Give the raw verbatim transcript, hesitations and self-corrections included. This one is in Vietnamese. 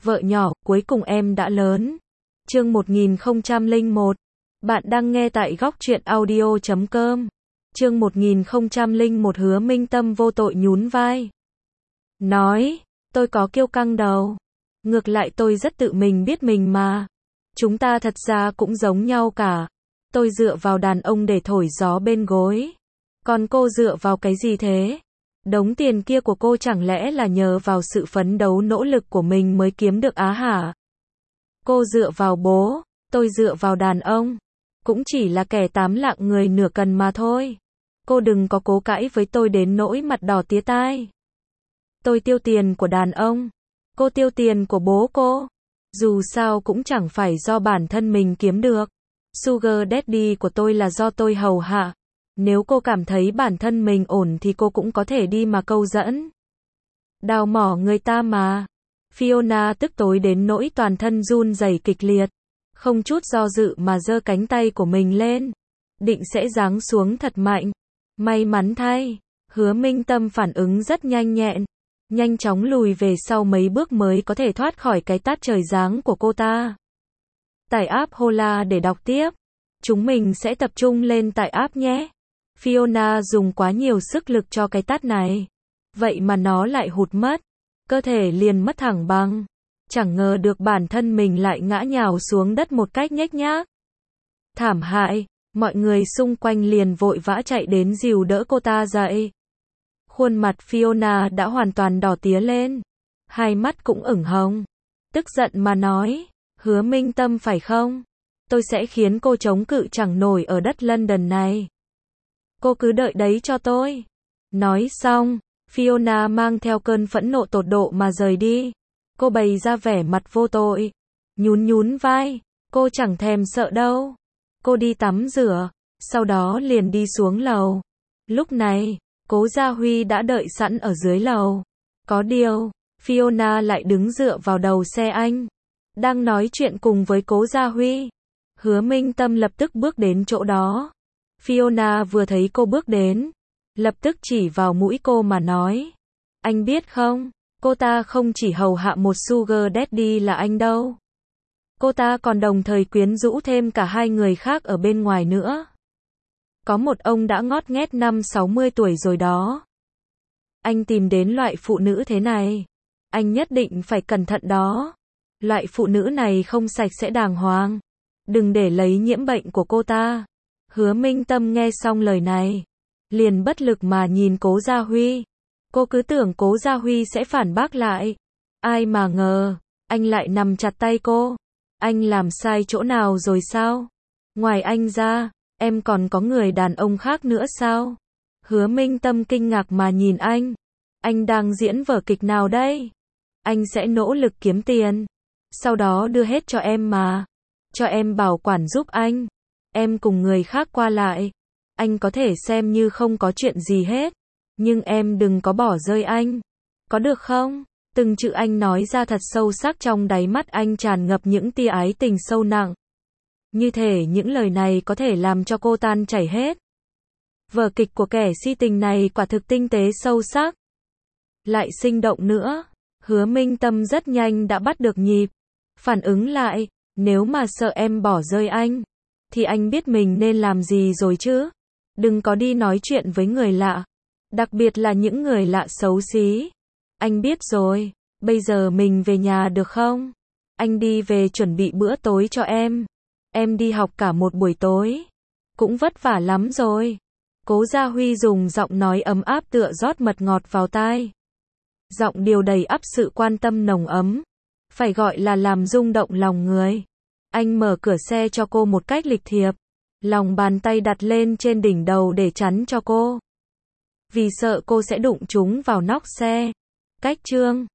Vợ nhỏ, cuối cùng em đã lớn. Chương một nghìn không trăm lẻ một. Bạn đang nghe tại góc truyện audio chấm com. Chương một nghìn không trăm lẻ một. Hứa Minh Tâm vô tội nhún vai. Nói, tôi có kiêu căng đâu. Ngược lại tôi rất tự mình biết mình mà. Chúng ta thật ra cũng giống nhau cả. Tôi dựa vào đàn ông để thổi gió bên gối. Còn cô dựa vào cái gì thế? Đống tiền kia của cô chẳng lẽ là nhờ vào sự phấn đấu nỗ lực của mình mới kiếm được á hả? Cô dựa vào bố, tôi dựa vào đàn ông. Cũng chỉ là kẻ tám lạng người nửa cần mà thôi. Cô đừng có cố cãi với tôi đến nỗi mặt đỏ tía tai. Tôi tiêu tiền của đàn ông. Cô tiêu tiền của bố cô. Dù sao cũng chẳng phải do bản thân mình kiếm được. Sugar Daddy của tôi là do tôi hầu hạ. Nếu cô cảm thấy bản thân mình ổn thì cô cũng có thể đi mà câu dẫn. Đào mỏ người ta mà. Fiona tức tối đến nỗi toàn thân run rẩy kịch liệt. Không chút do dự mà giơ cánh tay của mình lên. Định sẽ giáng xuống thật mạnh. May mắn thay. Hứa Minh Tâm phản ứng rất nhanh nhẹn. Nhanh chóng lùi về sau mấy bước mới có thể thoát khỏi cái tát trời giáng của cô ta. Tải app Hola để đọc tiếp. Chúng mình sẽ tập trung lên tải app nhé. Fiona dùng quá nhiều sức lực cho cái tát này. Vậy mà nó lại hụt mất. Cơ thể liền mất thẳng bằng. Chẳng ngờ được bản thân mình lại ngã nhào xuống đất một cách nhếch nhác. Thảm hại. Mọi người xung quanh liền vội vã chạy đến dìu đỡ cô ta dậy. Khuôn mặt Fiona đã hoàn toàn đỏ tía lên. Hai mắt cũng ửng hồng. Tức giận mà nói. Hứa Minh Tâm phải không? Tôi sẽ khiến cô chống cự chẳng nổi ở đất London này. Cô cứ đợi đấy cho tôi. Nói xong, Fiona mang theo cơn phẫn nộ tột độ mà rời đi. Cô bày ra vẻ mặt vô tội. Nhún nhún vai. Cô chẳng thèm sợ đâu. Cô đi tắm rửa. Sau đó liền đi xuống lầu. Lúc này, Cố Gia Huy đã đợi sẵn ở dưới lầu. Có điều, Fiona lại đứng dựa vào đầu xe anh. Đang nói chuyện cùng với Cố Gia Huy. Hứa Minh Tâm lập tức bước đến chỗ đó. Fiona vừa thấy cô bước đến, lập tức chỉ vào mũi cô mà nói. Anh biết không, cô ta không chỉ hầu hạ một sugar daddy là anh đâu. Cô ta còn đồng thời quyến rũ thêm cả hai người khác ở bên ngoài nữa. Có một ông đã ngót nghét năm sáu mươi tuổi rồi đó. Anh tìm đến loại phụ nữ thế này. Anh nhất định phải cẩn thận đó. Loại phụ nữ này không sạch sẽ đàng hoàng. Đừng để lấy nhiễm bệnh của cô ta. Hứa Minh Tâm nghe xong lời này. Liền bất lực mà nhìn Cố Gia Huy. Cô cứ tưởng Cố Gia Huy sẽ phản bác lại. Ai mà ngờ, anh lại nắm chặt tay cô. Anh làm sai chỗ nào rồi sao? Ngoài anh ra, em còn có người đàn ông khác nữa sao? Hứa Minh Tâm kinh ngạc mà nhìn anh. Anh đang diễn vở kịch nào đây? Anh sẽ nỗ lực kiếm tiền. Sau đó đưa hết cho em mà. Cho em bảo quản giúp anh. Em cùng người khác qua lại. Anh có thể xem như không có chuyện gì hết. Nhưng em đừng có bỏ rơi anh. Có được không? Từng chữ anh nói ra thật sâu sắc, trong đáy mắt anh tràn ngập những tia ái tình sâu nặng. Như thể những lời này có thể làm cho cô tan chảy hết. Vở kịch của kẻ si tình này quả thực tinh tế sâu sắc. Lại sinh động nữa. Hứa Minh Tâm rất nhanh đã bắt được nhịp. Phản ứng lại. Nếu mà sợ em bỏ rơi anh, thì anh biết mình nên làm gì rồi chứ. Đừng có đi nói chuyện với người lạ. Đặc biệt là những người lạ xấu xí. Anh biết rồi. Bây giờ mình về nhà được không? Anh đi về chuẩn bị bữa tối cho em. Em đi học cả một buổi tối. Cũng vất vả lắm rồi. Cố Gia Huy dùng giọng nói ấm áp tựa rót mật ngọt vào tai. Giọng điều đầy ắp sự quan tâm nồng ấm. Phải gọi là làm rung động lòng người. Anh mở cửa xe cho cô một cách lịch thiệp. Lòng bàn tay đặt lên trên đỉnh đầu để chắn cho cô. Vì sợ cô sẽ đụng chúng vào nóc xe. Cách chương